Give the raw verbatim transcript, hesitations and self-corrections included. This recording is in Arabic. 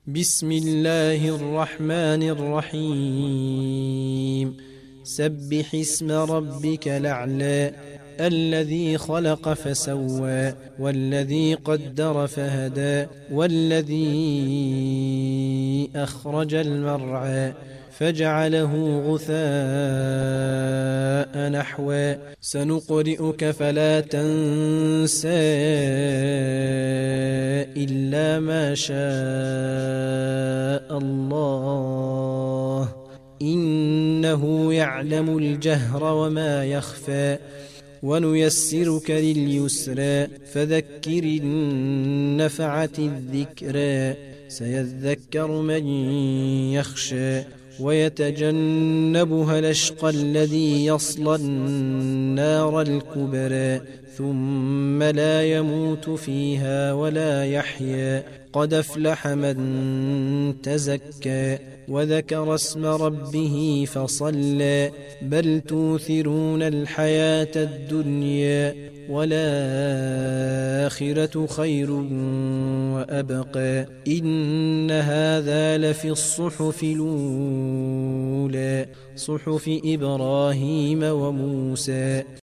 بسم الله الرحمن الرحيم سبح اسم ربك الأعلى الذي خلق فسوى والذي قدر فهدى والذي أخرج المرعى فجعله غثاء نحوا سنقرئك فلا تنسى إلا ما شاء الله إنه يعلم الجهر وما يخفى ونيسرك لليسرى فذكر إن نفعت الذكرى سيذكر من يخشى ويتجنبها الأشقى الذي يصلى النار الكبرى ثم لا يموت فيها ولا يحيا قد أفلح من تزكى وذكر اسم ربه فصلى بل توثرون الحياة الدنيا والآخرة خير وأبقى إن هذا لفي الصحف الأولى صحف إبراهيم وموسى.